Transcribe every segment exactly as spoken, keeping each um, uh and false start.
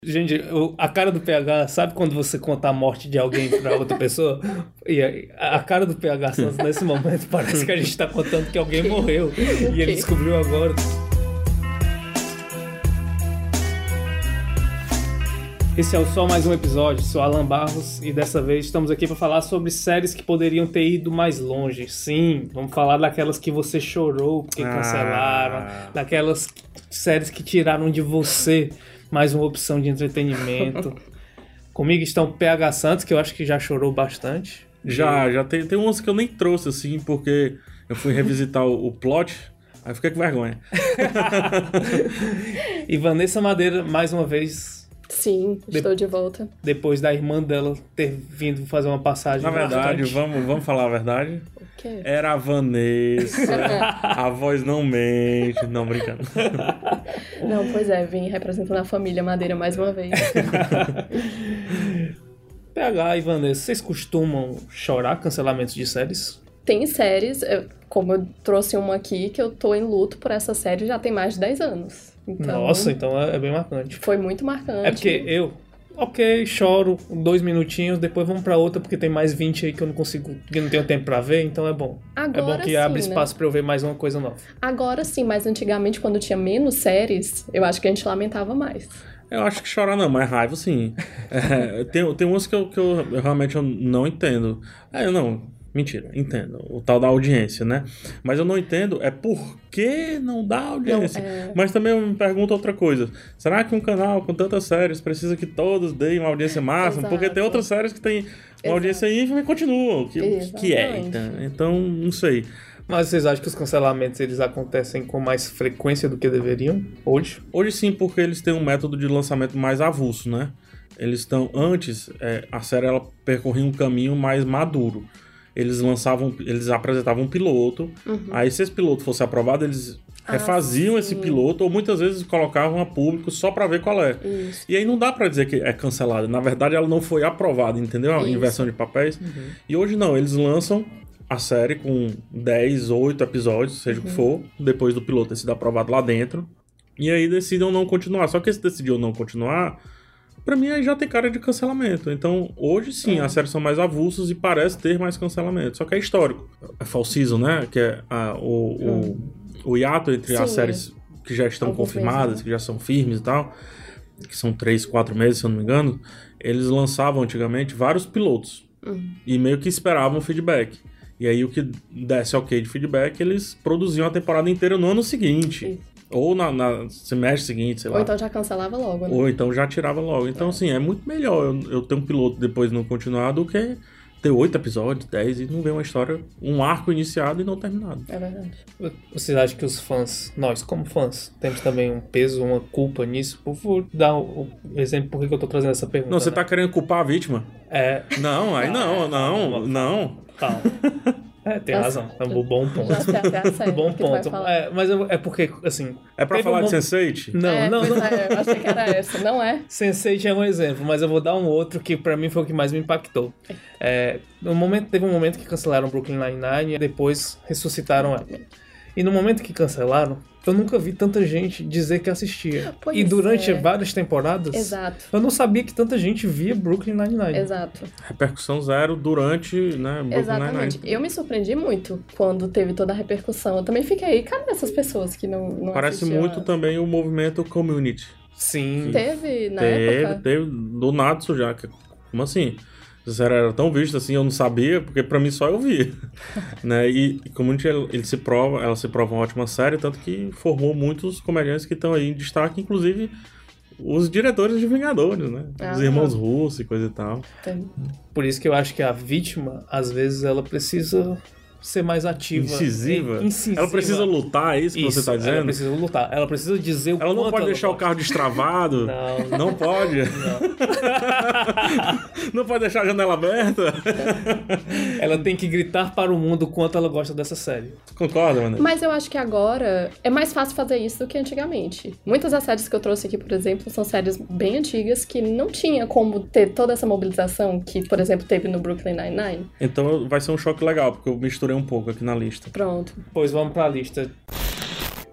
Gente, eu- a cara do P H, sabe quando você conta a morte de alguém pra outra pessoa? E a, a cara do P H Santos nesse momento parece que a gente tá contando que alguém morreu. E ele descobriu agora. Esse é o Só Mais Um Episódio, sou Alan Barros e dessa vez estamos aqui para falar sobre séries que poderiam ter ido mais longe. Sim, vamos falar daquelas que você chorou porque cancelaram, Ah. daquelas séries que tiraram de você mais uma opção de entretenimento. Comigo está o P H Santos, que eu acho que já chorou bastante. Já, já tem, tem umas que eu nem trouxe, assim, porque eu fui revisitar o, o plot, aí fiquei com vergonha. E Vanessa Madeira, mais uma vez, Sim, estou de volta. depois da irmã dela ter vindo fazer uma passagem. Na verdade, importante. vamos, vamos falar a verdade. O quê? Era a Vanessa, a voz não mente. Não, brincando. Não, pois é, vim representando a família Madeira mais uma vez. P H e Vanessa, vocês costumam chorar cancelamentos de séries? Tem séries, eu- como eu trouxe uma aqui, que eu tô em luto por essa série já tem mais de dez anos. Então, Nossa, então é, é bem marcante. foi muito marcante. É porque eu, ok, choro dois minutinhos, depois vamos pra outra porque tem mais vinte aí que eu não consigo, que eu não tenho tempo pra ver, então é bom. Agora é bom que sim, abre né? espaço pra eu ver mais uma coisa nova. Agora sim, mas antigamente, quando tinha menos séries, eu acho que a gente lamentava mais. Eu acho que chorar não, mas raiva sim. É, tem, tem umas que, eu, que eu, eu realmente eu não entendo. É, eu não... Mentira, entendo. O tal da audiência, né? Mas eu não entendo é por que não dá audiência. Não, é- Mas também eu me pergunto outra coisa. Será que um canal com tantas séries precisa que todos deem uma audiência máxima? Exato. Porque tem outras séries que têm uma Exato. audiência ínfima e continuam. Que, que é, Exatamente. então, então, não sei. Mas vocês acham que os cancelamentos eles acontecem com mais frequência do que deveriam hoje? Hoje sim, porque eles têm um método de lançamento mais avulso, né? Eles estão... Antes, é, a série ela percorria um caminho mais maduro. Eles lançavam, eles apresentavam um piloto, aí se esse piloto fosse aprovado, eles Ah, refaziam esse sim. piloto, ou muitas vezes colocavam a público só pra ver qual é. Isso. E aí não dá pra dizer que é cancelada. Na verdade, ela não foi aprovada, entendeu? A Isso. inversão de papéis. E hoje não, eles lançam a série com dez, oito episódios, seja o que for, depois do piloto ter sido aprovado lá dentro. E aí decidem não continuar. Só que esse decidiu não continuar, pra mim aí já tem cara de cancelamento. Então, hoje sim, É. as séries são mais avulsas e parece ter mais cancelamento. Só que é histórico. É fall season, né? Que é a- o, o, o hiato entre as Sim. séries que já estão Alguns confirmadas, meses, né? que já são firmes e tal, que são três, quatro meses, se eu não me engano, eles lançavam antigamente vários pilotos. E meio que esperavam feedback. E aí o que desse ok de feedback, eles produziam a temporada inteira no ano seguinte. Isso. Ou na, na semestre seguinte, sei Ou lá. então já cancelava logo, né? Ou então já tirava logo. Então, assim, é muito melhor eu, eu ter um piloto depois não continuar do que ter oito episódios, dez e não ver uma história, um arco iniciado e não terminado. É verdade. Vocês acham que os fãs, nós como fãs, temos também um peso, uma culpa nisso? Por favor, dá o o exemplo por que que eu tô trazendo essa pergunta. Não, você né? tá querendo culpar a vítima? É, Não, aí não, não, não. calma. É, tem Já- razão. É um bom ponto. Já sei até a série Bom que tu vai ponto. falar. É, mas eu- é porque, assim... É pra teve falar um de mo- sense eight? Não, é, não, pois não. é, eu achei que era essa. Não é? sense eight é um exemplo, mas eu vou dar um outro que pra mim foi o que mais me impactou. É, no momento, teve um momento que cancelaram Brooklyn Nine-Nine e depois ressuscitaram ela. E no momento que cancelaram, eu nunca vi tanta gente dizer que assistia. Pois e durante é. várias temporadas, Exato. eu não sabia que tanta gente via Brooklyn Nine-Nine. Exato. Repercussão zero durante, né, Brooklyn Exatamente. Nine-Nine. Eu me surpreendi muito quando teve toda a repercussão. Eu também fiquei, cadê essas pessoas que não, não Parece assistiam muito a- também o movimento community. Sim. Teve, na teve, época? teve do Natsu já. que- Como assim? Essa série era tão vista assim, eu não sabia, porque pra mim só eu via. né? E, e Community, ele, ele se prova, ela se prova uma ótima série, tanto que formou muitos comediantes que estão aí em destaque, inclusive os diretores de Vingadores, né? Os Ah. irmãos russos e coisa e tal. Tem. Por isso que eu acho que a vítima, às vezes, ela precisa ser mais ativa. Incisiva. E- incisiva. Ela precisa lutar, é isso que você tá Ela dizendo? precisa lutar. Ela precisa dizer o Ela não quanto pode deixar o gosta. carro destravado. Não. Não pode. Não pode deixar a janela aberta. Ela tem que gritar para o mundo o quanto ela gosta dessa série. Concorda, mano? Mas eu acho que agora é mais fácil fazer isso do que antigamente. Muitas das séries que eu trouxe aqui, por exemplo, são séries bem antigas que não tinha como ter toda essa mobilização que, por exemplo, teve no Brooklyn Nine-Nine. Então vai ser um choque legal, porque eu misturei um pouco aqui na lista. Pronto. Pois vamos para a lista.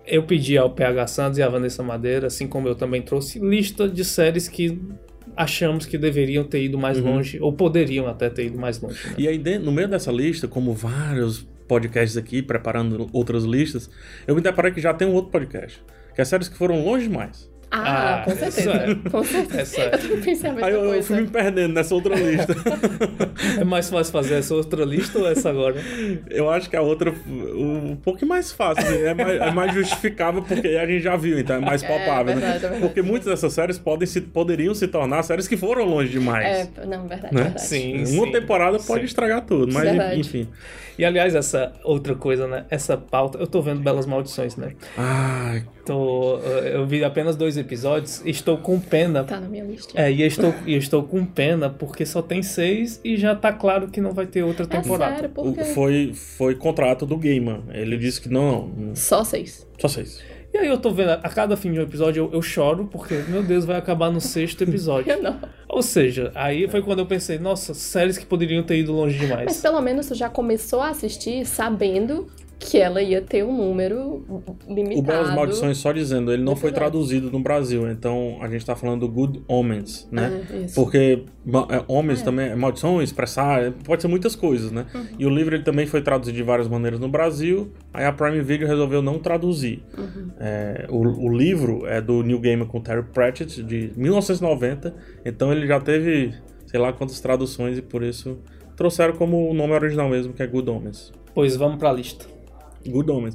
eu pedi ao P H Santos e à Vanessa Madeira, assim como eu também trouxe, lista de séries que achamos que deveriam ter ido mais Uhum. longe, ou poderiam até ter ido mais longe. Né? E aí, dentro- no meio dessa lista, como vários podcasts aqui, preparando outras listas, eu me deparei que já tem um outro podcast, que é séries que foram longe demais. Ah, Ah, com essa certeza. é. Com certeza. Essa é. Eu também pensei a mesma Aí eu, eu coisa. fui me perdendo nessa outra lista. É mais fácil fazer essa outra lista ou essa agora? Eu acho que a outra um pouco mais fácil, assim, é, mais, é mais justificável porque a gente já viu, então é mais palpável, É verdade, né? é verdade. Porque muitas dessas séries podem se, poderiam se tornar séries que foram longe demais. É, não, verdade, Né? verdade. Sim, Uma sim, temporada pode sim. estragar tudo, mas Verdade. enfim. E aliás, essa outra coisa, né? Essa pauta, eu tô vendo Belas Maldições, né? Ai, Tô, eu vi apenas dois episódios e estou com pena. Tá na minha lista. É, e eu estou, e eu estou com pena porque só tem seis e já tá claro que não vai ter outra É temporada. sério, o- porque... foi, foi contrato do Gaiman. Ele disse que não, não, Só seis. só seis. E aí eu tô vendo, a cada fim de um episódio eu, eu choro porque, meu Deus, vai acabar no sexto episódio. Eu não. Ou seja, aí foi quando eu pensei, nossa, séries que poderiam ter ido longe Mas demais. pelo menos tu já começou a assistir sabendo que ela ia ter um número limitado. O Belas Maldições, só dizendo, ele não foi Episódios. traduzido no Brasil, então a gente tá falando do Good Omens, né? Ah, isso. Porque ma- é, homens Ah, é. também, é maldição, expressar, é, pode ser muitas coisas, né? Uhum. E o livro ele também foi traduzido de várias maneiras no Brasil, aí a Prime Video resolveu não traduzir. Uhum. É, o, o livro é do Neil Gaiman com Terry Pratchett, de mil novecentos e noventa, então ele já teve, sei lá quantas traduções e por isso trouxeram como o nome original mesmo, que é Good Omens. Pois vamos pra lista. Good Omens.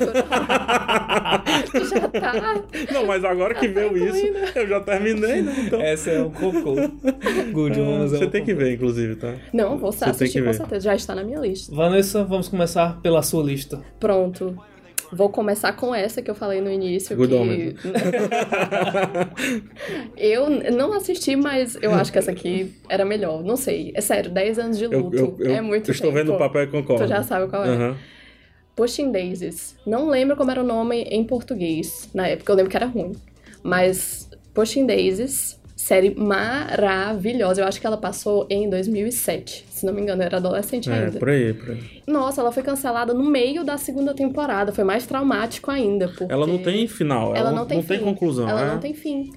Já tá. Não, mas agora que veio isso, eu já terminei, né? Então... Essa é um cocô. Good Omens é Você um tem que cocô. ver, inclusive, tá? Não, vou Você tem assistir que com ver. certeza. Já está na minha lista. Vanessa, vamos começar pela sua lista. Pronto. Vou começar com essa que eu falei no início. Good que... Omens. Eu não assisti, mas eu acho que essa aqui era melhor. Não sei. É sério, dez anos de Eu, luto. eu, eu, é muito eu estou tempo. vendo o papel e concordo. Tu já sabe qual é. Aham. Pushing Daisies. Não lembro como era o nome em português na época. Eu lembro que era ruim. Mas Pushing Daisies, série maravilhosa. Eu acho que ela passou em dois mil e sete. Se não me engano, eu era adolescente É, ainda. por aí, por aí. Nossa, ela foi cancelada no meio da segunda temporada. Foi mais traumático ainda. Porque Ela não tem final, ela, ela não tem fim. conclusão. Ela é? não tem fim.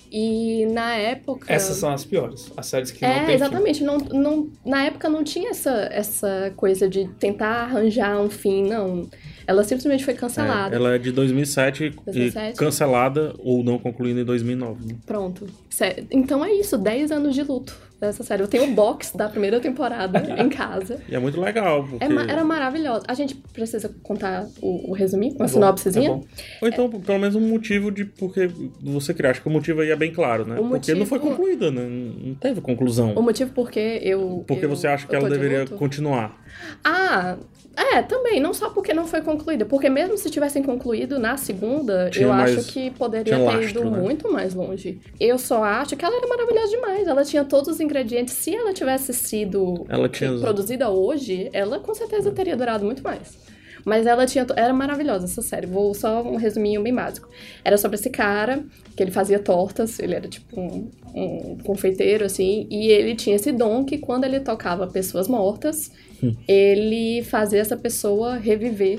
E na época... Essas são as piores. As séries que não É, tem exatamente. Não, não, na época não tinha essa, essa coisa de tentar arranjar um fim, não. Ela simplesmente foi cancelada. É, ela é de dois mil e sete, dois mil e e sete. cancelada ou não concluída em dois mil e nove. Né? Pronto. Sé- Então é isso, dez anos de luto dessa série. Eu tenho o box da primeira temporada em casa. E é muito legal, porque... É ma- era maravilhosa. A gente precisa contar o, o resuminho, uma Tá bom, sinopsezinha? tá bom. Ou então, pelo menos um motivo de porque você criar. Acho que o motivo aí é bem claro, né? O Porque não foi motivo- concluída, né? Não teve conclusão. O motivo porque eu... Porque eu- você acha que eu ela tô de deveria luto? continuar. Ah, é, também. Não só porque não foi concluída. Porque mesmo se tivessem concluído na segunda, Tinha eu mais- acho que poderia tinha ter lastro, ido né? muito mais longe. Eu só acho que ela era maravilhosa demais. Ela tinha todos os ingredientes. Se ela tivesse sido Ela tinha- produzida hoje, ela com certeza teria durado muito mais. Mas ela tinha... to- Era maravilhosa essa série. Vou só um resuminho bem básico. Era sobre esse cara, que ele fazia tortas. Ele era tipo um, um confeiteiro, assim. E ele tinha esse dom que quando ele tocava pessoas mortas, ele fazia essa pessoa reviver.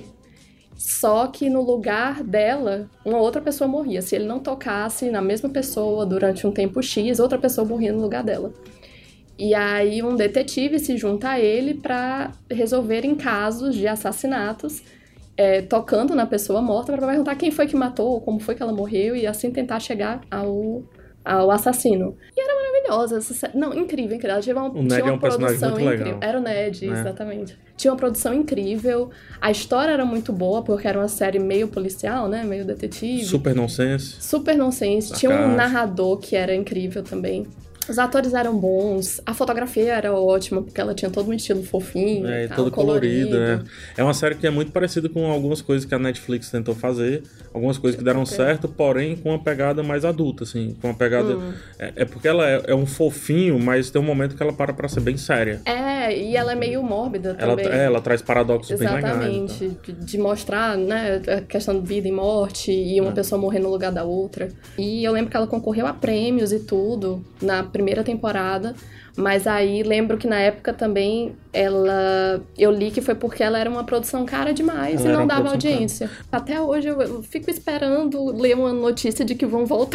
Só que no lugar dela, uma outra pessoa morria. Se ele não tocasse na mesma pessoa durante um tempo X, outra pessoa morria no lugar dela. E aí um detetive se junta a ele para resolverem casos de assassinatos, é, tocando na pessoa morta para perguntar quem foi que matou, como foi que ela morreu e assim tentar chegar ao, ao assassino. E era maravilhosa. Essa sé- Não, incrível, incrível. Ela tinha uma, O Ned tinha é um uma personagem produção muito incrível. legal. Era o Ned, Né? exatamente. Tinha uma produção incrível. A história era muito boa, porque era uma série meio policial, né? Meio detetive. Super nonsense. Super nonsense. Tinha um Sarcástico. narrador que era incrível também. Os atores eram bons, a fotografia era ótima, porque ela tinha todo um estilo fofinho, É, e tal, todo colorido, colorido. né? É uma série que é muito parecida com algumas coisas que a Netflix tentou fazer, algumas coisas que deram Ok. certo, porém com uma pegada mais adulta, assim, com uma pegada... Hum. É, é porque ela é, é um fofinho, mas tem um momento que ela para pra ser bem séria. É, e ela é meio mórbida Ela, também. é, ela traz paradoxos bem legais. Exatamente, de, de mostrar, né, a questão de vida e morte e uma É. pessoa morrer no lugar da outra. E eu lembro que ela concorreu a prêmios e tudo na primeira temporada, mas aí lembro que na época também ela... Eu li que foi porque ela era uma produção cara demais Ela e era não uma dava produção audiência. Até hoje eu, eu fico fico esperando ler uma notícia de que vão voltar.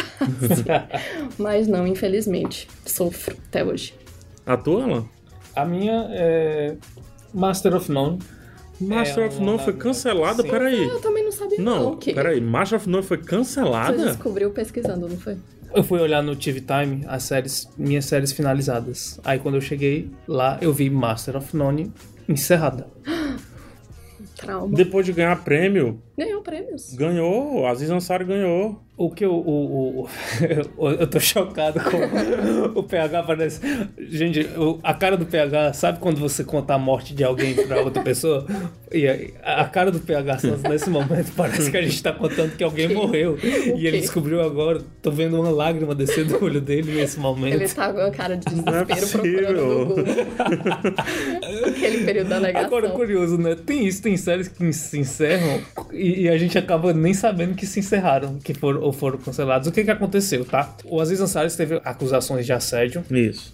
Mas não, infelizmente. Sofro até hoje. A tua, Alan? A minha é Master of None. Master É of uma None foi da- cancelada? Sim. Peraí. Eu também não sabia não. Não, que... peraí. Master of None foi Você cancelada? descobriu pesquisando, não foi? Eu fui olhar no T V Time as séries, minhas séries finalizadas. Aí quando eu cheguei lá, eu vi Master of None encerrada. Trauma. Depois de ganhar prêmio, Ganhou prêmios. ganhou. Aziz Ansari ganhou. O que o, o, o- o- eu tô chocado com o P H parece. Gente, o- a cara do P H, sabe quando você conta a morte de alguém pra outra pessoa? E a, a cara do P H Santos nesse momento parece que a gente tá contando que alguém morreu. E ele quê? descobriu agora, tô vendo uma lágrima descer do olho dele nesse momento. Ele tá com a cara de Não é desespero procurando no Google. Aquele período da negação. Agora, curioso, né? Tem isso, tem séries que se encerram e, e a gente acaba nem sabendo que se encerraram, que foram ou foram cancelados. O que que aconteceu, tá? O Aziz Ansari teve acusações de assédio, Isso.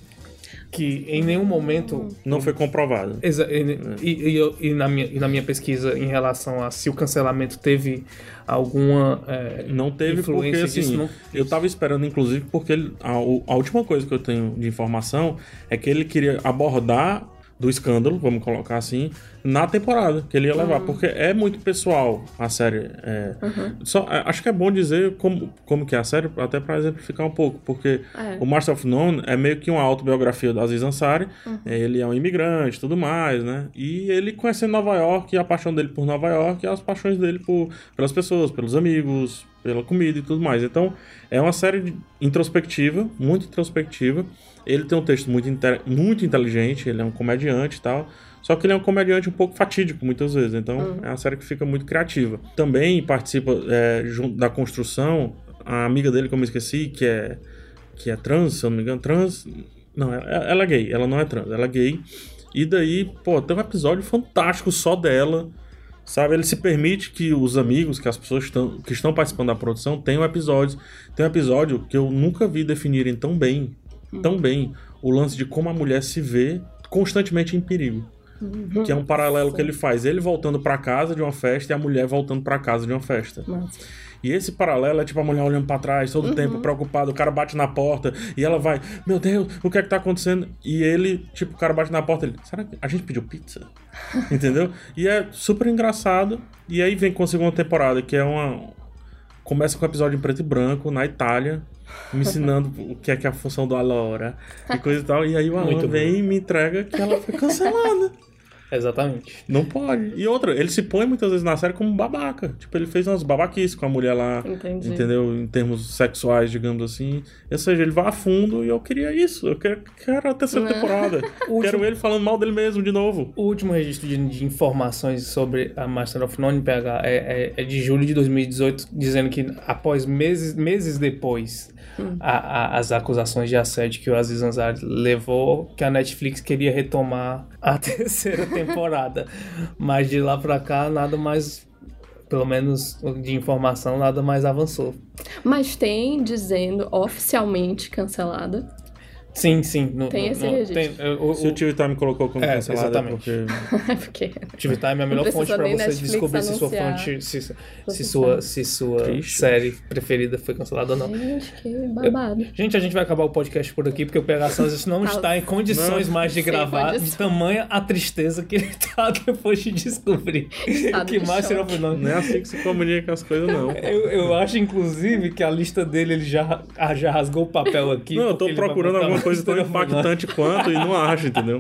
que em nenhum momento... Não foi comprovado. Exa- e, e- e eu- e na minha, e na minha pesquisa em relação a se o cancelamento teve alguma é, Não teve porque, influência assim, disso, não- eu tava esperando, inclusive, porque ele- a, o- a última coisa que eu tenho de informação é que ele queria abordar do escândalo, vamos colocar assim, na temporada que ele ia levar, porque é muito pessoal a série. É, só, é, acho que é bom dizer como, como que é a série, até pra exemplificar um pouco, porque É. o Master of None é meio que uma autobiografia do Aziz Ansari, ele é um imigrante e tudo mais, né? E ele conhecendo Nova York, e a paixão dele por Nova York, e as paixões dele por, pelas pessoas, pelos amigos, pela comida e tudo mais. Então, é uma série de- introspectiva, muito introspectiva. Ele tem um texto muito, inte- muito inteligente, ele é um comediante e tal. Só que ele é um comediante um pouco fatídico, muitas vezes. Então, é uma série que fica muito criativa. Também participa é, junto da construção a amiga dele, que eu me esqueci, que é, que é trans, se eu não me engano. Trans... Não, ela, ela é gay. Ela não é trans, ela é gay. E daí, pô, tem um episódio fantástico só dela. Sabe, ele se permite que os amigos, que as pessoas estão, que estão participando da produção tenham episódios. Tem um episódio que eu nunca vi definirem tão bem, tão bem, o lance de como a mulher se vê constantemente em perigo. Que é um paralelo que ele faz. Ele voltando pra casa de uma festa e a mulher voltando pra casa de uma festa. Nossa. E esse paralelo é tipo a mulher olhando pra trás todo o tempo, preocupada, o cara bate na porta e ela vai, meu Deus, o que é que tá acontecendo? E ele, tipo, o cara bate na porta, ele, será que a gente pediu pizza? Entendeu? E é super engraçado. E aí vem com a segunda temporada, que é uma... Começa com um episódio em preto e branco, na Itália, me ensinando o que é que é a função do Allora e coisa e tal. E aí o Alan Muito vem e me entrega que ela foi cancelada. Exatamente. Não pode. E outra, ele se põe muitas vezes na série como babaca. Tipo, ele fez umas babaquices com a mulher lá, Entendi. entendeu? Em termos sexuais, digamos assim. Ou seja, ele vai a fundo e eu queria isso. Eu quero, quero a terceira Não. temporada. Quero ele falando mal dele mesmo de novo. O último registro de, de informações sobre a Master of None, P H, é, é, é de julho de dois mil e dezoito, dizendo que após meses, meses depois a- a- as acusações de assédio que o Aziz Ansari levou, que a Netflix queria retomar a terceira temporada. Mas de lá pra cá, nada mais, pelo menos de informação, nada mais avançou. Mas tem dizendo oficialmente cancelada. Sim, sim. No, Tem no- esse no- registro. tem, o, o, Se o T V Time colocou como É, cancelada, exatamente. é porque... Porque T V Time é a Não melhor precisa fonte pra nem você Netflix descobrir se sua anunciar. fonte, se, se Você sua, sabe. se sua Triste. série preferida foi cancelada ou não. Gente, que babado. Gente, a gente vai acabar o podcast por aqui, porque o P H Santos não Tá. está em condições Não. mais de Sem gravar, de condições. tamanha a tristeza que ele tá depois de descobrir Estado que de Master choque. of None. Não é assim que se comunica as coisas, não. Eu, eu acho, inclusive, que a lista dele, ele já, ah, já rasgou o papel aqui. Não, eu tô porque ele vai procurando botar alguma coisa tão Master of None. impactante quanto e não acho, entendeu?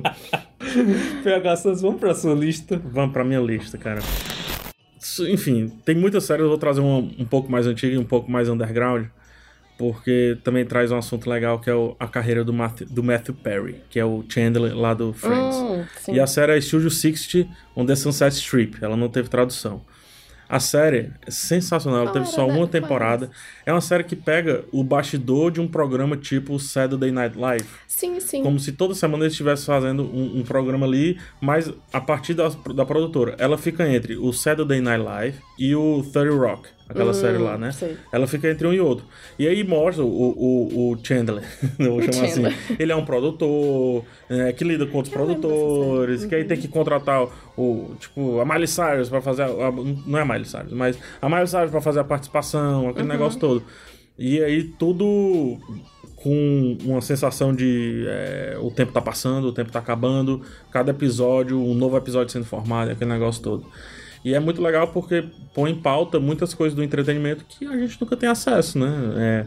P H Santos, vamos pra sua lista. Vamos pra minha lista, cara. Isso, enfim, tem muitas séries, eu vou trazer uma um pouco mais antiga e um pouco mais underground, porque também traz um assunto legal que é o- a carreira do Matthew, do Matthew Perry, que é o Chandler lá do Friends. Hum, sim. E a série é Studio sessenta on the Sunset Strip, ela não teve tradução. A série é sensacional, ela Qual teve era só da- uma qual era temporada. É uma série que pega o bastidor de um programa tipo Saturday Night Live. Sim, sim. Como se toda semana eles estivessem fazendo um, um programa ali, mas a partir da, da produtora. Ela fica entre o Saturday Night Live e o thirty Rock. aquela Hum, série lá, né? sei. Ela fica entre um e outro. E aí mostra o, o, o Chandler, eu vou chamar Chandler. assim. Ele é um produtor, é, que lida com outros Eu lembro dessa produtores, série. que aí tem que contratar o, tipo, a Miley Cyrus pra fazer, a, a- não é a Miley Cyrus, mas a Miley Cyrus pra fazer a participação, aquele negócio todo. E aí tudo com uma sensação de é, o tempo tá passando, o tempo tá acabando, cada episódio, um novo episódio sendo formado, aquele negócio todo. E é muito legal porque põe em pauta muitas coisas do entretenimento que a gente nunca tem acesso, né? É,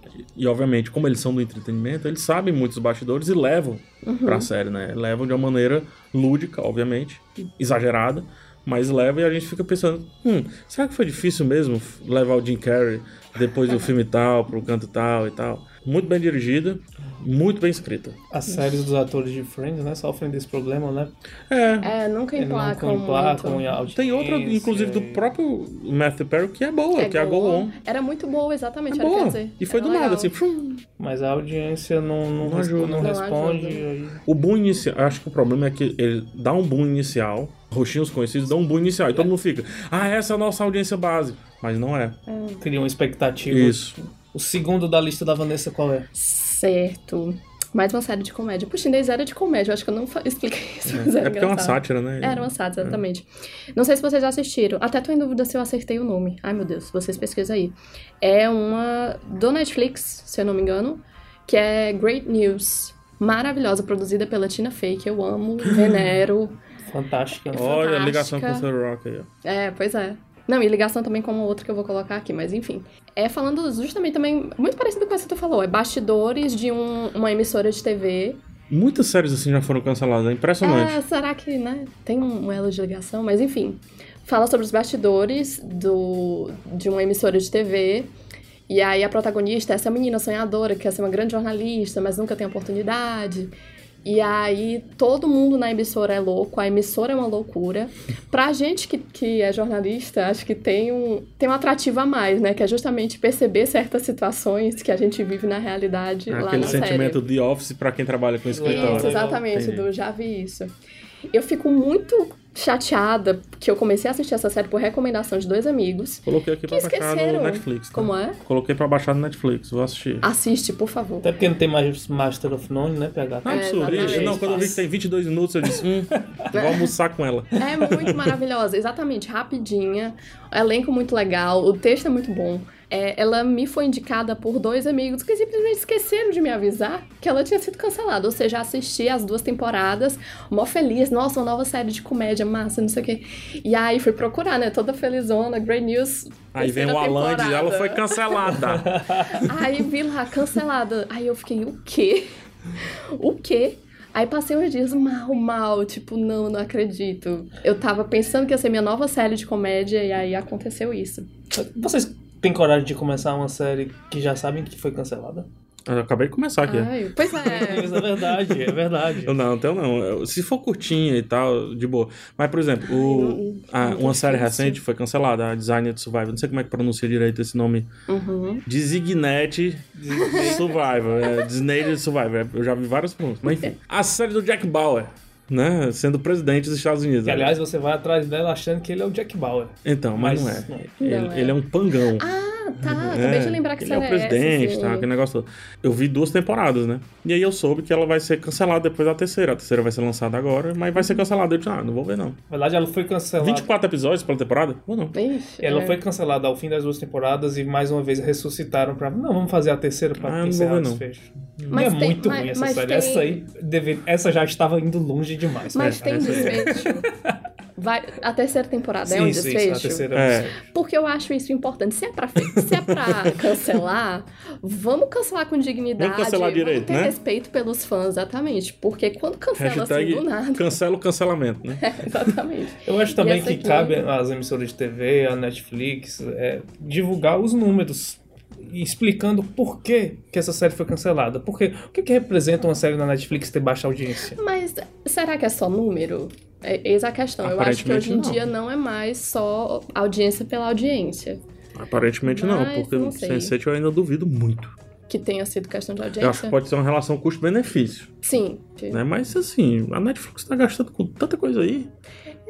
e obviamente, como eles são do entretenimento, eles sabem muitos bastidores e levam pra série, né? Levam de uma maneira lúdica, obviamente, exagerada, mas leva e a gente fica pensando, hum, será que foi difícil mesmo levar o Jim Carrey depois do filme tal, pro canto tal e tal? Muito bem dirigida, muito bem escrita. As séries dos atores de Friends, né, sofrem desse problema, né? É, É, nunca Eles não emplacam emplacam em muito. audiência. tem outra, inclusive, do e- próprio Matthew Perry, que é boa, que é a Go On. Era muito boa, exatamente, É era o que eu ia boa. dizer. E foi Era do nada, legal. assim, pum. Mas a audiência não, não, Não res- ajuda. não Não responde. ajuda. aí- O boom inicial, acho que o problema é que ele dá um boom inicial, roxinhos conhecidos dão um boom inicial, e todo mundo fica, ah, essa é a nossa audiência base. Mas não é. Cria uma expectativa. Isso. O segundo da lista da Vanessa qual é? Certo. Mais uma série de comédia. Puxa, Inês era de comédia. Eu acho que eu não fa- expliquei isso, mas era É porque é uma engraçado. sátira, né? Era uma sátira, exatamente. Não sei se vocês já assistiram. Até tô em dúvida se eu acertei o nome. Ai, meu Deus, vocês pesquisam aí. É uma do Netflix, se eu não me engano, que é Great News. Maravilhosa, produzida pela Tina Fey, que eu amo, venero. Fantástica. Olha a ligação com o Fantástica. The Rock aí, ó. É, pois é. Não, e ligação também com uma outra que eu vou colocar aqui, mas enfim. É falando justamente também, muito parecido com essa que tu falou, é bastidores de um- uma emissora de T V. Muitas séries assim já foram canceladas, é impressionante. É, será que, né, tem um elo de ligação? Mas enfim, fala sobre os bastidores do, de uma emissora de T V. E aí a protagonista é essa menina sonhadora, que quer ser uma grande jornalista, mas nunca tem oportunidade. E aí todo mundo na emissora é louco, a emissora é uma loucura. Pra gente que, que é jornalista, acho que tem um, tem um atrativo a mais, né? Que é justamente perceber certas situações que a gente vive na realidade É lá aquele na sentimento série. de office pra quem trabalha com escritório. Isso, exatamente, Entendi. do já vi isso. Eu fico muito chateada que eu comecei a assistir essa série por recomendação de dois amigos. Coloquei aqui Que pra baixar esqueceram. no Netflix. Tá? Como é? Coloquei pra baixar no Netflix, vou assistir. Assiste, por favor. Até porque não tem mais Master of None, né, P H? Não é absurdo. exatamente. Não, quando eu vi que tem vinte e dois minutos, eu disse, hum, vou almoçar com ela. É muito maravilhosa, exatamente, rapidinha, elenco muito legal, o texto é muito bom. É, ela me foi indicada por dois amigos que simplesmente esqueceram de me avisar que ela tinha sido cancelada. Ou seja, assisti as duas temporadas, mó feliz, nossa, uma nova série de comédia, massa, não sei o quê. E aí fui procurar, né, toda felizona, Great News. Aí vem terceira o Alan e diz, temporada. ela foi cancelada. Aí vi lá, cancelada. Aí eu fiquei, o quê? O quê? Aí passei uns dias mal, mal, tipo, não, não acredito. Eu tava pensando que ia ser minha nova série de comédia e aí aconteceu isso. Vocês têm coragem de começar uma série que já sabem que foi cancelada? Eu acabei de começar aqui. Ai, pois é. Isso é verdade, é verdade. Eu não, então não. Eu- Se for curtinha e tal, de boa. Mas, por exemplo, o, a- muito uma série difícil. recente foi cancelada, a Designed Survivor. Não sei como é que pronuncia direito esse nome. Uhum. Designed Survivor. É, Designated Survivor. Eu já vi várias pronúncias. Mas enfim. A série do Jack Bauer, né? Sendo presidente dos Estados Unidos. Que, aliás, você vai atrás dela achando que ele é o Jack Bauer. Então, mas, Mas não é. não. Ele, Não é. ele é um pangão. Ah, tá. Acabei de lembrar que ele é série o presidente, essa, tá? sim. Aquele negócio todo. Eu vi duas temporadas, né? E aí eu soube que ela vai ser cancelada depois da terceira. A terceira vai ser lançada agora, mas vai ser cancelada. Eu disse, ah, não vou ver não. Na verdade, ela foi cancelada. vinte e quatro episódios pela temporada? Ou não? Ixi, Ela é. foi cancelada ao fim das duas temporadas e mais uma vez ressuscitaram pra. Não, vamos fazer a terceira pra Ah, não encerrar vou o ver, não. desfecho. Mas é tem- muito mas- ruim essa mas série. tem- Essa aí deve... essa já estava indo longe demais. Mas É, tem essa aí. desfecho. Vai, a terceira temporada é um Sim, sim, desfecho? a terceira É. é. Porque eu acho isso importante. Se é pra, fe- se é pra cancelar, vamos cancelar com dignidade. Vamos cancelar direito, ter né? respeito pelos fãs, exatamente. Porque quando cancela Hashtag assim do nada. cancela o cancelamento, né? É, exatamente. Eu acho também E essa que aqui? cabe às emissoras de T V, à Netflix, é, divulgar os números e explicando por que, que essa série foi cancelada. Porque o que, que representa uma série na Netflix ter baixa audiência? Mas será que é só número? É, eis a questão. Eu acho que hoje em Aparentemente, não. dia não é mais só audiência pela audiência. Aparentemente não, Mas porque não o sei. sense eight eu ainda duvido muito. Que tenha sido questão de audiência. Eu acho que pode ser uma relação custo-benefício, Sim. né? Mas assim, a Netflix tá gastando com tanta coisa aí.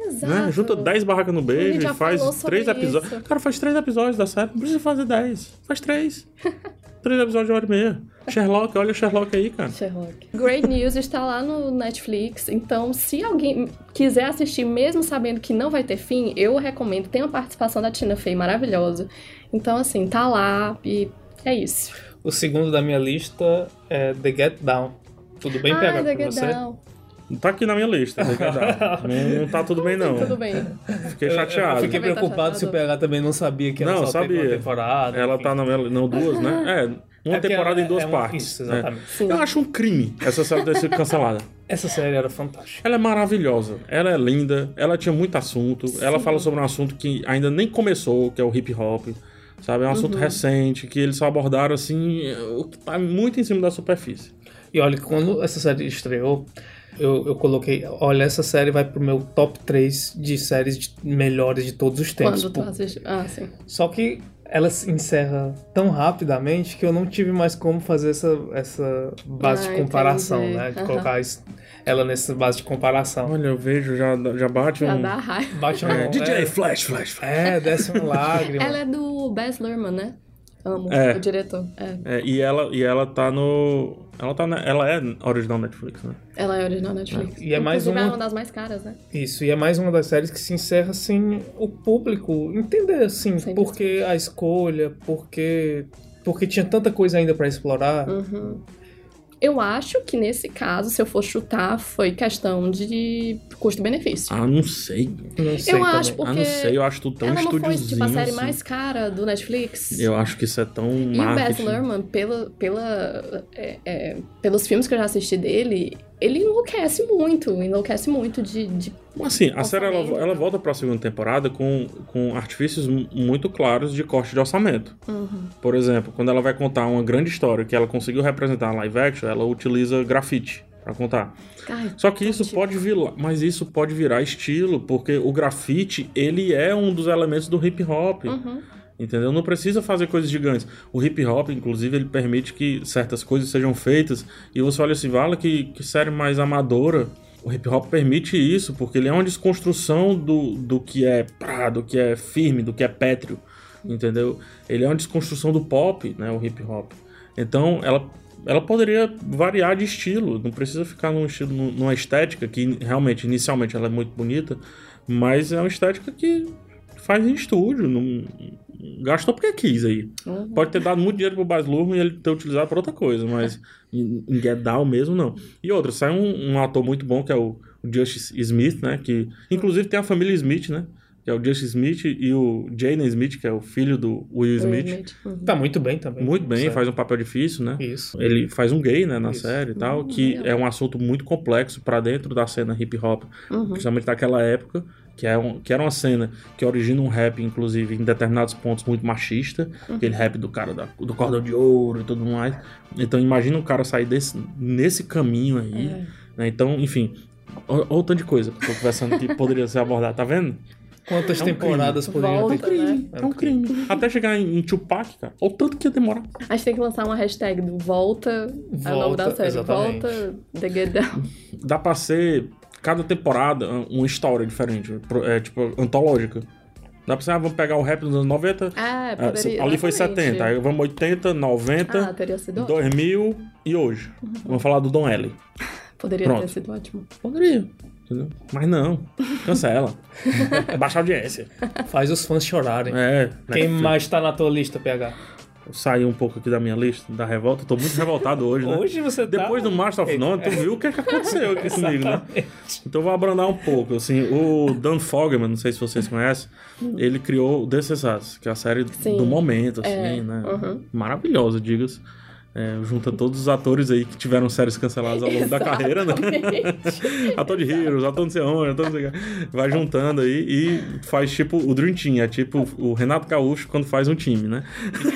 Exato. Né? Junta dez barracas no A gente beijo já e faz falou sobre três episódios. isso. Cara, faz três episódios da série. Não precisa fazer dez. Faz três. Três episódios de uma hora e meia. Sherlock, olha o Sherlock aí, cara. Sherlock. Great News está lá no Netflix, então se alguém quiser assistir mesmo sabendo que não vai ter fim, eu recomendo. Tem uma participação da Tina Fey maravilhosa. Então, assim, tá lá e é isso. O segundo da minha lista é The Get Down. Tudo bem, Ah, P H, The pra Get você? Down. Tá aqui na minha lista. não, não tá tudo bem, não. Tudo bem. Fiquei Eu- chateado. Eu fiquei Também tá preocupado se o P H também não sabia que ela Não, só teve sabia. uma temporada. Ela enfim. tá na minha... Não, duas, né? É, uma É porque temporada ela- em duas é uma- partes. Isso, né? exatamente. Sim. Eu acho um crime essa série ter sido cancelada. Essa série era fantástica. Ela é maravilhosa, ela é linda, ela tinha muito assunto, ela fala sobre um assunto que ainda nem começou, que é o hip hop, sabe? É um assunto recente, que eles só abordaram, assim, o que tá muito em cima da superfície. E olha, quando essa série estreou, eu, eu coloquei, olha, essa série vai pro meu top três de séries de- melhores de todos os tempos. Quando tu Por- assiste... Ah, sim. Só que ela se encerra tão rapidamente que eu não tive mais como fazer essa, essa base Ah, de comparação, entendi. né? De Aham. colocar isso- ela nessa base de comparação. Olha, eu vejo, já, já bate Já um... dá raiva. Bate uma, É, D J é, Flash, Flash, Flash. é, desce uma lágrima. Ela é do Baz Luhrmann, né? Amo, É. o diretor. É. É, e, ela, e ela tá no... Ela, tá na, ela é original Netflix, né? Ela é original Netflix. E é mais Inclusive, uma- é uma das mais caras, né? Isso, e é mais uma das séries que se encerra sem o público entender, assim, Sem por que a escolha, porque, porque tinha tanta coisa ainda pra explorar. Uhum. Eu acho que nesse caso, se eu for chutar, foi questão de custo-benefício. Ah, não sei. Não sei eu também. acho porque Ah, não sei, eu acho tudo tão ela não foi estúdiozinho tipo a série assim. mais cara do Netflix. Eu acho que isso é tão E o Baz marketing. Luhrmann, pela, pela, é, é, pelos filmes que eu já assisti dele, ele enlouquece muito, enlouquece muito de... de Assim, a série ela, orçamento. ela volta pra segunda temporada com, com artifícios mu- muito claros de corte de orçamento. Uhum. Por exemplo, quando ela vai contar uma grande história que ela conseguiu representar na live action, ela utiliza grafite pra contar. Ai, Só que isso tipo- pode virar, mas isso pode virar estilo, porque o grafite, ele é um dos elementos do hip hop. Uhum. Entendeu? Não precisa fazer coisas gigantes. O hip hop, inclusive, ele permite que certas coisas sejam feitas. E você olha assim, vale que, que série mais amadora. O hip hop permite isso, porque ele é uma desconstrução do, do que é prá, do que é firme, do que é pétreo. Entendeu? Ele é uma desconstrução do pop, né? O hip hop. Então, ela, ela poderia variar de estilo. Não precisa ficar num estilo, numa estética que realmente, inicialmente, ela é muito bonita. Mas é uma estética que faz em estúdio. Não, gastou porque quis aí. Uhum. Pode ter dado muito dinheiro pro Baz Luhrmann e ele ter utilizado pra outra coisa, mas em, em Get Down mesmo, não. E outra, sai um, um ator muito bom, que é o, o Justice Smith, né? Que inclusive tem a família Smith, né? Que é o Justice Smith e o Jaden Smith, que é o filho do Will Smith. Uhum. Tá muito bem também. Muito bem, Sério. faz um papel difícil, né? Isso. Ele faz um gay, né, na Isso. série e tal, Hum, que legal. é um assunto muito complexo pra dentro da cena hip hop, Uhum. principalmente naquela época, que, é um, que era uma cena que origina um rap, inclusive, em determinados pontos muito machista, Uhum. aquele rap do cara da- do cordão de ouro e tudo mais. Então imagina um cara sair desse, nesse caminho aí, É. né? Então, enfim, olha o tanto de coisa que eu tô conversando que poderia ser abordado, tá vendo? Quantas É um temporadas poderiam Volta, ter? né? É um crime. Até chegar em, em Tupac, cara, olha o tanto que ia demorar. A gente tem que lançar uma hashtag do Volta, é o nome Volta, da série. exatamente. Volta, The Get Down. Dá pra ser, cada temporada, uma história diferente, pro- é tipo, antológica. Dá pra ser, ah, vamos pegar o rap dos anos noventa, Ah, ah, poderia. ali foi exatamente. setenta, aí vamos oitenta, noventa, Ah, teria sido ótimo. dois mil e hoje. Vamos falar do Don L. Poderia Pronto. ter sido ótimo. Poderia, entendeu? Mas não, cancela. Baixa audiência. Faz os fãs chorarem. É, Quem né, mais tá na tua lista, P H? eu saí um pouco aqui da minha lista, da revolta, tô muito revoltado hoje, né? Hoje você tá... Depois do Master of None, tu viu o que, é que aconteceu aqui comigo, né? Então eu vou abrandar um pouco, assim, o Dan Fogelman, não sei se vocês conhecem, ele criou This Is Us, que é a série Sim. do momento, assim, É, né? uhum. Maravilhosa, diga-se. É, junta todos os atores aí que tiveram séries canceladas ao longo da carreira, né? Exatamente. Ator de Heroes, ator não sei onde, ator não sei o que. Vai juntando aí e faz tipo o Dream Team, é tipo o Renato Gaúcho quando faz um time, né?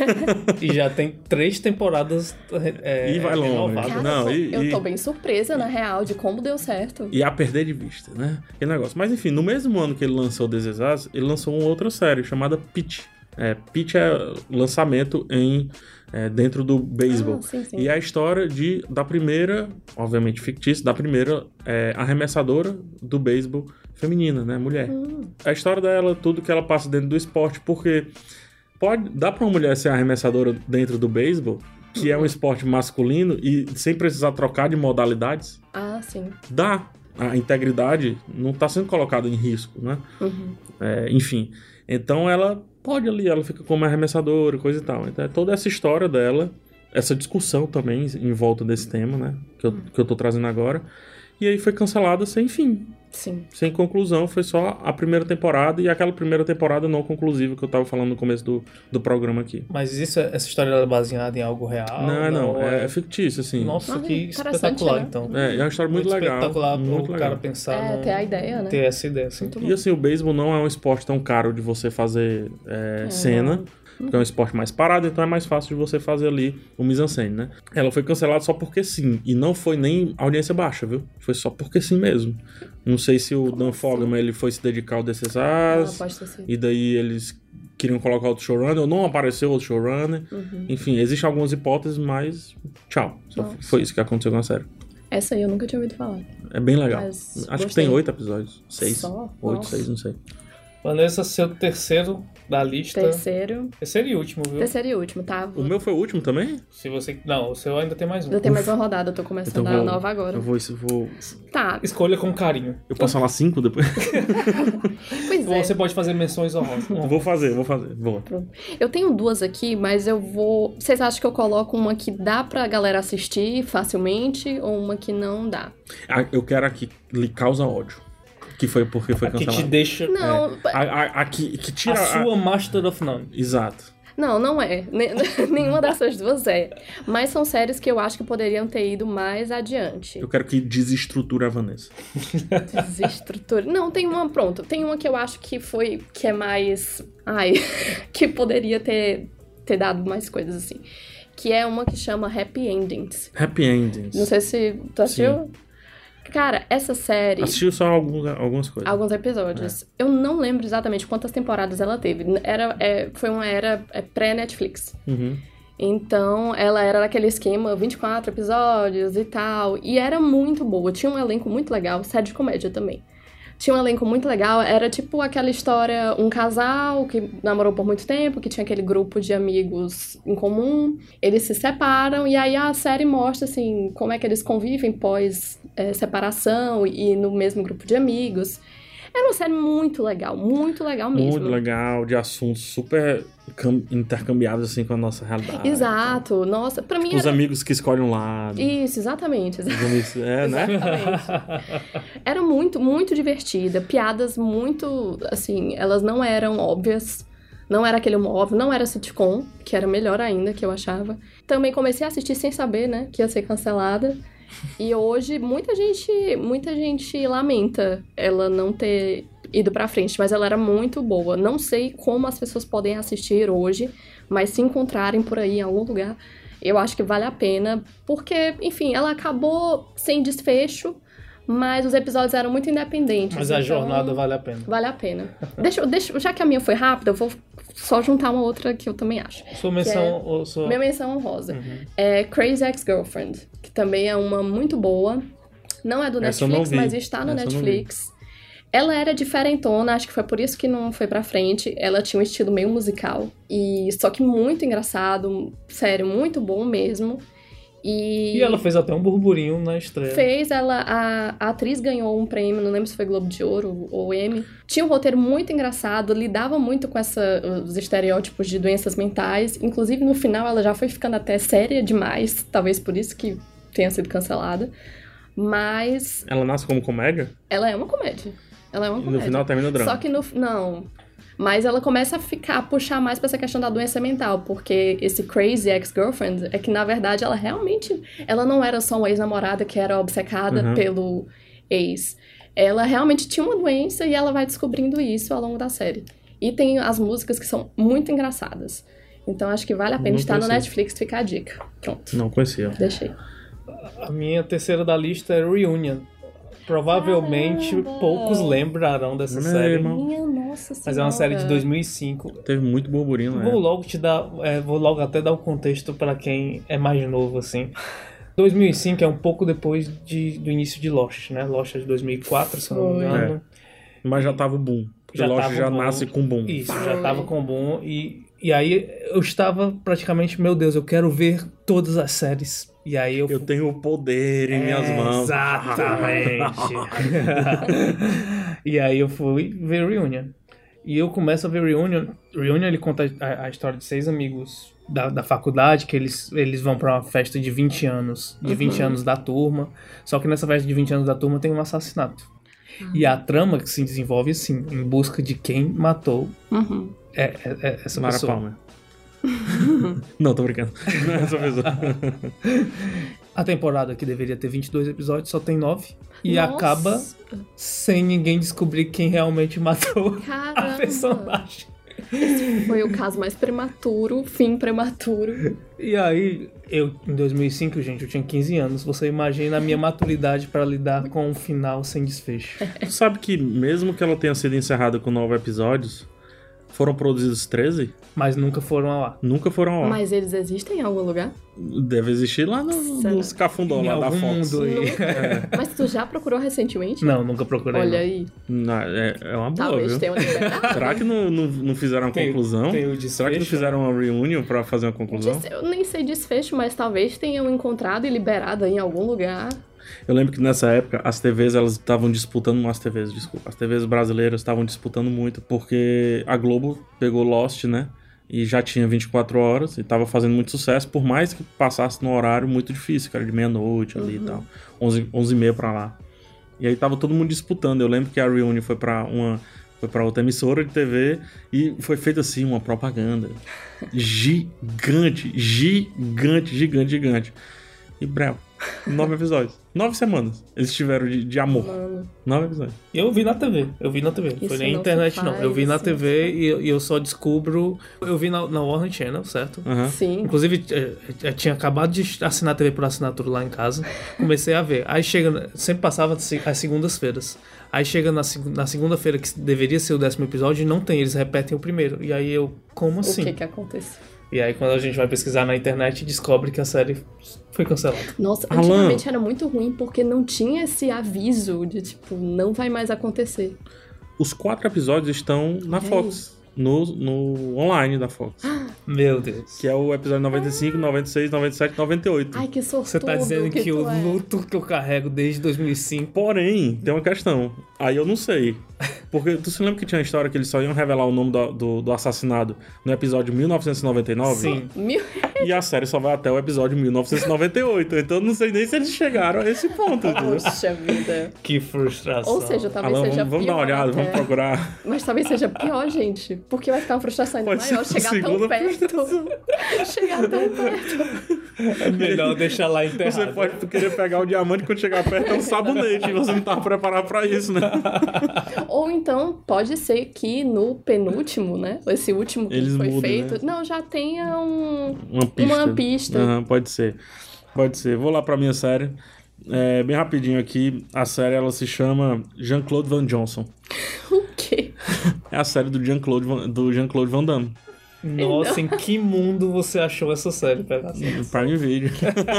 E já tem três temporadas é, E vai longe. renovadas. Cara, Não, eu, tô, e- eu tô e- bem surpresa, na real, de como deu certo. E a perder de vista, né? Aquele negócio. Mas enfim, no mesmo ano que ele lançou This Is Us, ele lançou uma outra série chamada Pitch. É, Pitch é lançamento em, é, dentro do beisebol. Ah, sim, sim. E é a história de, da primeira, obviamente fictícia, da primeira é, arremessadora do beisebol feminina, né? Mulher. Hum. A história dela, tudo que ela passa dentro do esporte, porque pode, dá pra uma mulher ser arremessadora dentro do beisebol, que é um esporte masculino, e sem precisar trocar de modalidades? Ah, sim. Dá. A integridade não tá sendo colocada em risco, né? Uhum. É, enfim. Então ela pode ali, ela fica como arremessadora, coisa e tal. Então é toda essa história dela, essa discussão também em volta desse tema, né? Que eu, que eu tô trazendo agora. E aí foi cancelada sem fim. Sim. Sem conclusão, foi só a primeira temporada e aquela primeira temporada não conclusiva que eu tava falando no começo do, do programa aqui. Mas isso, essa história é baseada em algo real? Não, não, não é, é fictício, assim. Nossa, Ah, que interessante, espetacular, né? então. É, é uma história muito, legal. Espetacular muito pro legal. cara pensar É, no, ter a ideia, né? ter essa ideia, assim. Muito bom. E assim, o beisebol não é um esporte tão caro de você fazer é, É, cena, não. porque é um esporte mais parado, então é mais fácil de você fazer ali o mise-en-scène, né? Ela foi cancelada só porque sim, e não foi nem audiência baixa, viu? Foi só porque sim mesmo. Não sei se o Como Dan assim? Fogelman ele foi se dedicar ao This Is Ah, Us, pode ter sido. e daí eles queriam colocar outro showrunner, ou não apareceu outro showrunner. Uhum. Enfim, existem algumas hipóteses, mas tchau. Só Nossa. foi isso que aconteceu com a série. Essa aí eu nunca tinha ouvido falar. É bem legal. Mas Acho que gostei. tem oito episódios. Seis. Só? Oito, Nossa. seis, não sei. Vanessa, seu terceiro da lista. Terceiro. Terceiro e último, viu? Terceiro e último, tá? O meu foi o último também? Se você. Não, o seu ainda tem mais um. Eu tenho mais uma rodada, eu tô começando Então a vou, nova agora. Eu vou, eu vou. Tá, Escolha com carinho. Eu posso falar cinco depois? pois é. Você pode fazer menções honrosas. Vou fazer, vou fazer. Boa. Eu tenho duas aqui, mas eu vou... Vocês acham que eu coloco uma que dá pra galera assistir facilmente ou uma que não dá? Ah, eu quero a que lhe causa ódio. Que foi porque foi Que te cancelado. deixa. Não, A, a, a que, que tira A sua Master of None. Exato. não, não é. Ne- Nenhuma dessas duas é. Mas são séries que eu acho que poderiam ter ido mais adiante. Eu quero que desestruture a Vanessa. Desestrutura. Não, tem uma, pronto. Tem uma que eu acho que foi, que é mais... Ai, que poderia ter, ter dado mais coisas assim. Que é uma que chama Happy Endings. Happy Endings. Não sei se tu assistiu. Cara, essa série... Assistiu só alguns, algumas coisas. Alguns episódios. Eu não lembro exatamente quantas temporadas ela teve. Era, é, foi uma era é, pré-Netflix. Uhum. Então, ela era naquele esquema, vinte e quatro episódios e tal. E era muito boa. Tinha um elenco muito legal, série de comédia também. Tinha um elenco muito legal. Era tipo aquela história, um casal que namorou por muito tempo, que tinha aquele grupo de amigos em comum. Eles se separam e aí a série mostra, assim, como é que eles convivem pós é, separação e no mesmo grupo de amigos. Era uma série muito legal, muito legal mesmo. Muito legal, de assuntos super cam- intercambiáveis assim com a nossa realidade. Exato. Nossa, pra mim Os era... amigos que escolhem um lado. Isso, exatamente. Os amigos... É, né? Exatamente. Era muito, muito divertida. Piadas muito, assim, elas não eram óbvias. Não era aquele humor óbvio, não era sitcom, que era melhor ainda, que eu achava. Também comecei a assistir sem saber, né, que ia ser cancelada. E hoje, muita gente, muita gente lamenta ela não ter ido pra frente, mas ela era muito boa. Não sei como as pessoas podem assistir hoje, mas se encontrarem por aí em algum lugar, eu acho que vale a pena, porque, enfim, ela acabou sem desfecho, mas os episódios eram muito independentes. Mas a então jornada vale a pena. Vale a pena. Deixa, eu- deixa, já que a minha foi rápida, eu vou só juntar uma outra que eu também acho. Sua menção. ou sua... Minha menção honrosa. Uhum. É Crazy Ex-Girlfriend, que também é uma muito boa. Não é do Essa eu não Netflix, vi. mas está no Essa eu não Netflix. Ela era diferentona, acho que foi por isso que não foi pra frente. Ela tinha um estilo meio musical. E só que muito engraçado, sério, muito bom mesmo. E, E ela fez até um burburinho na estreia. fez, ela, a, a atriz ganhou um prêmio, não lembro se foi Globo de Ouro ou Emmy. Tinha um roteiro muito engraçado, lidava muito com essa, os estereótipos de doenças mentais. Inclusive, no final, ela já foi ficando até séria demais, talvez por isso que tenha sido cancelada. Mas Ela nasce como comédia ela é uma comédia. Ela é uma e comédia. no final termina o drama. Só que no... Não. Mas ela começa a ficar, a puxar mais pra essa questão da doença mental, porque esse Crazy Ex-Girlfriend é que, na verdade, ela realmente... Ela não era só uma ex-namorada que era obcecada Uhum. pelo ex. Ela realmente tinha uma doença e ela vai descobrindo isso ao longo da série. E tem as músicas que são muito engraçadas. Então, acho que vale a pena Não estar no conhecia. Netflix, fica a dica. Pronto, Não conhecia. deixei. A minha terceira da lista é Reunion. Provavelmente Caramba! poucos lembrarão dessa Meu série. irmão. Minha nossa senhora. Mas é uma série de dois mil e cinco. Teve muito burburinho, né? Vou logo te dar, é, vou logo até dar o contexto pra quem é mais novo, assim. dois mil e cinco é um pouco depois de, do início de Lost, né? Lost é de dois mil e quatro, se eu não me Foi. engano. Mas já tava o boom. Porque Já Lost tava já o boom. nasce com boom. Isso, Foi. já tava com boom. E, e aí eu estava praticamente, meu Deus, eu quero ver todas as séries. E aí eu... Eu tenho o poder em minhas mãos. Exatamente. E aí eu fui ver Reunion. E eu começo a ver Reunion. Reunion, ele conta a, a história de seis amigos da, da faculdade, que eles, eles vão pra uma festa de vinte anos. De vinte anos da turma. Só que nessa festa de vinte anos da turma tem um assassinato. E a trama que se desenvolve assim, em busca de quem matou Uhum. é, é, é essa Mara pessoa. Palmer. Não, tô brincando. Não é essa pessoa. A temporada que deveria ter vinte e dois episódios só tem nove. E Nossa. acaba sem ninguém descobrir quem realmente matou Caramba. a personagem. Foi o caso mais prematuro, fim prematuro. E aí, eu, em dois mil e cinco, gente, eu tinha quinze anos. Você imagina a minha maturidade pra lidar com um final sem desfecho. Tu sabe que mesmo que ela tenha sido encerrada com nove episódios, foram produzidos treze? Mas nunca foram ao ar. Nunca foram ao ar. Mas eles existem em algum lugar? Deve existir lá no, Será? nos cafundó Em lá da algum Fox. mundo aí. Mas tu já procurou recentemente? Não, nunca procurei. Olha não. aí. Não, é, é uma boa, Talvez viu? tenha uma liberdade. Será que não, não, não fizeram uma Tem- conclusão? tem o Será que não desfecho? fizeram uma reunion pra fazer uma conclusão? Eu nem sei desfecho, mas talvez tenham encontrado e liberado em algum lugar. Eu lembro que nessa época as T Vs elas estavam disputando, as T Vs, desculpa, as T Vs brasileiras estavam disputando muito, porque a Globo pegou Lost, né? E já tinha vinte e quatro horas e tava fazendo muito sucesso, por mais que passasse num horário muito difícil, cara, de meia-noite ali e tal, onze, onze e meia pra lá. E aí tava todo mundo disputando. Eu lembro que a reunion foi pra uma foi para outra emissora de T V e foi feita assim uma propaganda gigante, gigante, gigante, gigante. E breu, nove episódios, nove semanas eles tiveram de, de amor. Mano. Nove episódios. Eu vi na T V, eu vi na T V. Não Isso foi nem não internet, se não. faz, Eu vi na assim, T V e eu, e eu só descubro. Eu vi na, na Warner Channel, certo? Aham. Sim. Inclusive, eh, eu tinha acabado de assinar a T V por assinatura lá em casa. Comecei a ver. Aí chega. Sempre passava às segundas-feiras. Aí chega na, seg- na segunda-feira, que deveria ser o décimo episódio, e não tem. Eles repetem o primeiro. E aí eu, como assim? O que que aconteceu? E aí quando a gente vai pesquisar na internet, descobre que a série foi cancelada. Nossa, Alan. antigamente era muito ruim porque não tinha esse aviso de tipo, não vai mais acontecer. Os quatro episódios estão na Olha Fox, no, no online da Fox. Meu Deus. Que é o episódio noventa e cinco, noventa e seis, noventa e sete, noventa e oito. Ai, que sortudo Você tá dizendo que, que o tu é. luto que eu carrego desde dois mil e cinco... Porém, tem uma questão. Aí eu não sei. Porque tu se lembra que tinha uma história que eles só iam revelar o nome do, do, do assassinado no episódio mil novecentos e noventa e nove? Sim. Mil... E a série só vai até o episódio mil novecentos e noventa e oito. Então eu não sei nem se eles chegaram a esse ponto. Entendeu? Poxa vida. Que frustração. Ou seja, talvez Alan, seja vamos, vamos pior dar uma olhada, até. vamos procurar. Mas talvez seja pior, gente. Porque vai ficar uma frustração ainda Pode ser maior a chegar tão segunda perto. chegar tão perto. É melhor deixar lá enterrado. Você pode querer pegar o diamante quando chegar perto é um sabonete. E você não tava preparado pra isso, né? Ou então, pode ser que no penúltimo, né? Esse último que Eles foi mudam, feito. né? Não, já tenha um. Uma pista. Uma pista. Aham, pode ser. Pode ser. Vou lá pra minha série. É, bem rapidinho aqui. A série ela se chama Jean-Claude Van Johnson. O quê? É a série do Jean-Claude Van, do Jean-Claude Van Damme. Nossa, em que mundo você achou essa série, Pegasus? Prime Video.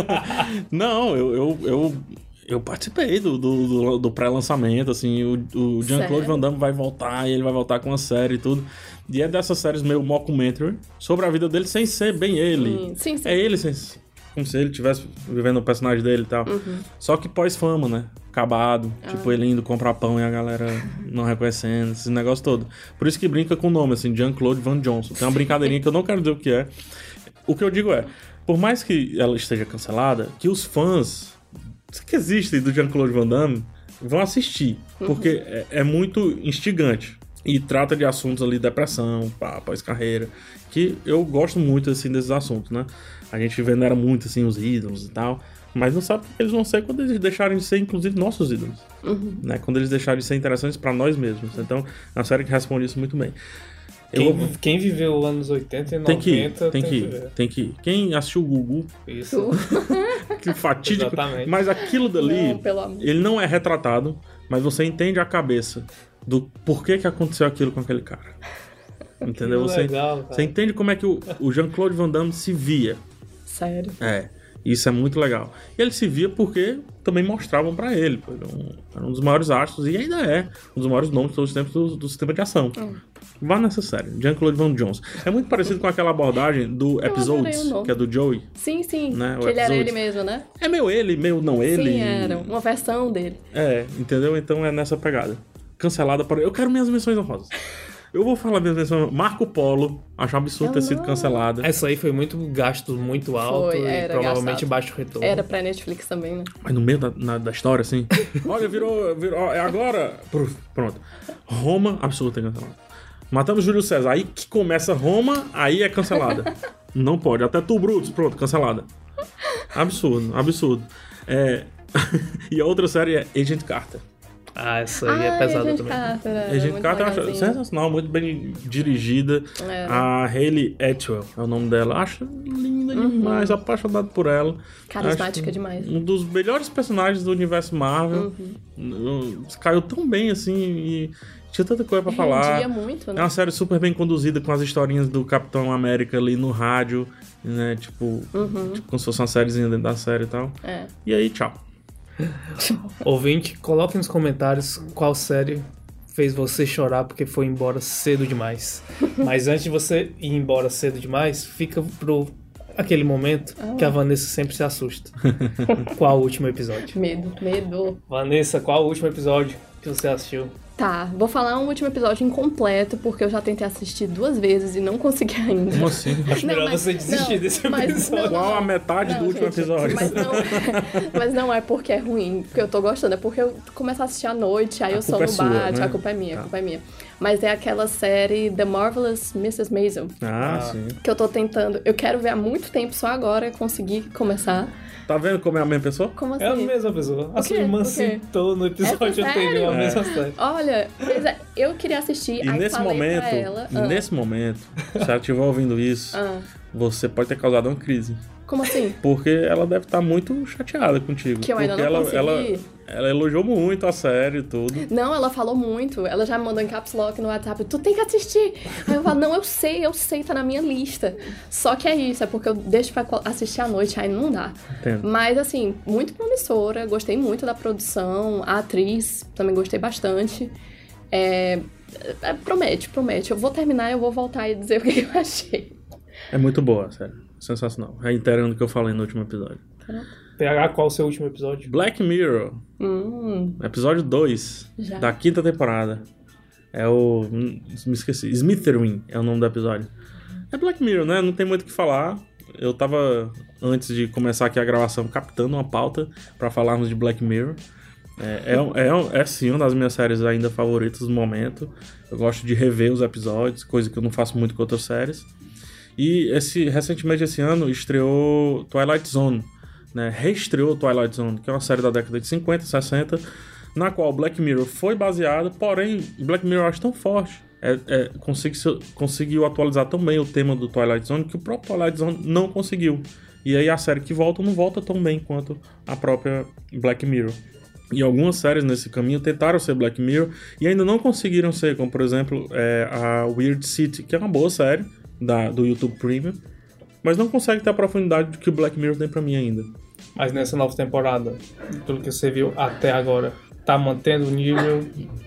Não, eu, eu, eu, eu participei do, do, do, do pré-lançamento, assim, o, o Jean-Claude Sério? Van Damme vai voltar, e ele vai voltar com uma série e tudo. E é dessas séries meio mockumentary, sobre a vida dele sem ser bem ele. Hum, sim, sim. É ele sem como se ele estivesse vivendo o personagem dele e tal. Uhum. Só que pós-fama, né? Acabado. Ah. Tipo, ele indo comprar pão e a galera não reconhecendo, esse negócio todo. Por isso que brinca com o nome, assim, Jean-Claude Van Johnson. Tem uma brincadeirinha que eu não quero dizer o que é. O que eu digo é, por mais que ela esteja cancelada, que os fãs que existem do Jean-Claude Van Damme vão assistir. Porque é, é muito instigante. E trata de assuntos ali, depressão, pá, pós-carreira. Que eu gosto muito, assim, desses assuntos, né? A gente venera muito, assim, os ídolos e tal. Mas não sabe o que eles vão ser quando eles deixarem de ser, inclusive, nossos ídolos. Uhum. Né? Quando eles deixarem de ser interessantes pra nós mesmos. Então, é uma série que responde isso muito bem. Eu Quem, vou- quem viveu anos oitenta e Tem que ir, noventa tem que ir, ver. tem que ir. Quem assistiu o Gugu, Isso. que fatídico. Exatamente. Mas aquilo dali, Não, pelo amor. ele não é retratado, mas você entende a cabeça do porquê que aconteceu aquilo com aquele cara. Entendeu? Que Você, legal, cara. você entende como é que o, o Jean-Claude Van Damme se via. Sério. É, isso é muito legal. E ele se via porque também mostravam pra ele. Pô, ele era, um, era um dos maiores astros e ainda é um dos maiores nomes de todos os tempos do, do sistema de ação. Hum. Vá nessa série, Jean-Claude Van Johnson. É muito parecido com aquela abordagem do Episodes, que é do Joey. Sim, sim, né? que ele era ele mesmo, né? É meio ele, meio não ele. Sim, era uma versão dele. É, entendeu? Então é nessa pegada. Cancelada para... Eu quero minhas menções honrosas. Eu vou falar minhas menções. Marco Polo, acho um absurdo ter sido cancelada. Essa aí foi muito gasto muito alto foi, e provavelmente gastado. Baixo retorno. Era pra Netflix também, né? Mas no meio da, na, da história, assim. Olha, virou, virou. É agora. Pronto. Roma, absurdo ter cancelado. Matamos Júlio César. Aí que começa Roma, aí é cancelada. Não pode. Até Tu Brutus, pronto, cancelada. Absurdo, absurdo. É... E a outra série é Agent Carter. Ah, essa aí ah, é pesada Agent também. Carter, é, Agent Carter eu acho sensacional, muito bem dirigida. É. A Hayley Atwell é o nome dela. Acho linda uhum. demais, apaixonado por ela. Carismática demais. Um dos melhores personagens do universo Marvel. Uhum. Caiu tão bem assim e tinha tanta coisa pra falar. Rendia muito, né? É uma série super bem conduzida com as historinhas do Capitão América ali no rádio, né? Tipo, uhum. tipo como se fosse uma sériezinha dentro da série e tal. É. E aí, tchau. Ouvinte, coloque nos comentários qual série fez você chorar porque foi embora cedo demais. Mas antes de você ir embora cedo demais, fica pro aquele momento ah. que a Vanessa sempre se assusta. Qual o último episódio? Medo, medo. Vanessa, qual o último episódio que você assistiu? Tá, vou falar um último episódio incompleto, porque eu já tentei assistir duas vezes e não consegui ainda. Como assim? Acho não, melhor mas, você desistir não, desse mas, episódio. Qual a metade não, do último gente, episódio? Mas não, mas não é porque é ruim, porque eu tô gostando, é porque eu começo a assistir à noite, aí a o sono é sua, bate, né? A culpa é minha, tá. a culpa é minha. Mas é aquela série The Marvelous missus Maisel. Ah, ah, sim. Que eu tô tentando, eu quero ver há muito tempo, só agora consegui começar. Tá vendo como é a mesma pessoa? Como assim? É a mesma pessoa. A sua irmã citou no episódio anterior a mesma série. Olha, eu queria assistir, e aí nesse falei momento, pra ela... E ah. nesse momento, se ela estiver ouvindo isso, ah. você pode ter causado uma crise. Como assim? Porque ela deve estar muito chateada contigo. Que eu ainda não ela, consegui. Ela, ela elogiou muito a série e tudo. Não, ela falou muito. Ela já me mandou em caps lock no WhatsApp. Tu tem que assistir. Aí eu falo, não, eu sei, eu sei, tá na minha lista. Só que é isso, é porque eu deixo pra assistir à noite, aí não dá. Entendo. Mas, assim, muito promissora. Gostei muito da produção. A atriz, também gostei bastante. É... é promete, promete. Eu vou terminar e eu vou voltar e dizer o que eu achei. É muito boa, sério. Sensacional. Reiterando o que eu falei no último episódio. P H, qual o seu último episódio? Black Mirror. Hum. Episódio dois Já? Da quinta temporada. É o... Me esqueci. Smithereens é o nome do episódio. É Black Mirror, né? Não tem muito o que falar. Eu tava, antes de começar aqui a gravação, captando uma pauta pra falarmos de Black Mirror. É, é, é, é sim uma das minhas séries ainda favoritas do momento. Eu gosto de rever os episódios, coisa que eu não faço muito com outras séries. E esse, recentemente esse ano estreou Twilight Zone, né? Reestreou Twilight Zone, que é uma série da década de cinquenta, sessenta, na qual Black Mirror foi baseado, porém Black Mirror eu acho tão forte, é, é, conseguiu, conseguiu atualizar tão bem o tema do Twilight Zone que o próprio Twilight Zone não conseguiu. E aí a série que volta não volta tão bem quanto a própria Black Mirror. E algumas séries nesse caminho tentaram ser Black Mirror e ainda não conseguiram ser, como por exemplo é, a Weird City, que é uma boa série, Da, do YouTube Premium, mas não consegue ter a profundidade que o Black Mirror tem pra mim ainda. Mas nessa nova temporada, pelo que você viu até agora, tá mantendo o nível?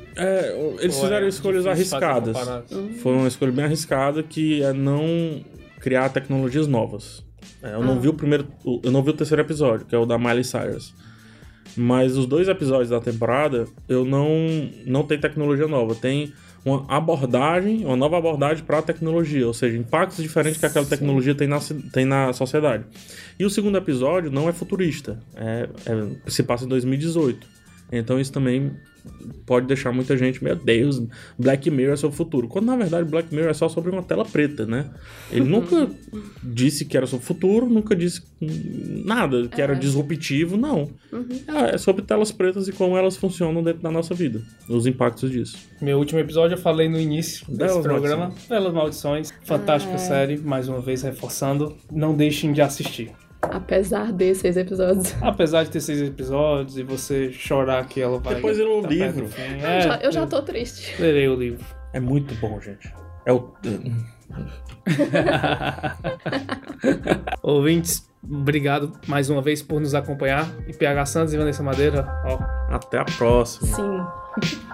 É, eles Ou fizeram é escolhas arriscadas. Foi uma escolha bem arriscada, que é não criar tecnologias novas. É, eu ah. não vi o primeiro, eu não vi o terceiro episódio, que é o da Miley Cyrus. Mas os dois episódios da temporada, eu não, não tem tecnologia nova. Tem uma abordagem, uma nova abordagem para a tecnologia, ou seja, impactos diferentes que aquela tecnologia tem na, tem na sociedade. E o segundo episódio não é futurista, é, é, se passa em dois mil e dezoito. Então isso também pode deixar muita gente, meu Deus, Black Mirror é sobre o futuro. Quando na verdade Black Mirror é só sobre uma tela preta, né? Ele nunca disse que era sobre o futuro, nunca disse nada, que era disruptivo, não. Uhum. É sobre telas pretas e como elas funcionam dentro da nossa vida, os impactos disso. Meu último episódio eu falei no início desse Belas programa, Maldições. Belas Maldições, fantástica ah, é. série, mais uma vez reforçando, não deixem de assistir. Apesar de seis episódios. Apesar de ter seis episódios e você chorar que ela vai... Depois ler o tá livro. É, eu, já, eu já tô triste. Lerei o livro. É muito bom, gente. É o... Ouvintes, Obrigado mais uma vez por nos acompanhar. E P H Santos e Vanessa Madeira, ó. Até a próxima. Sim.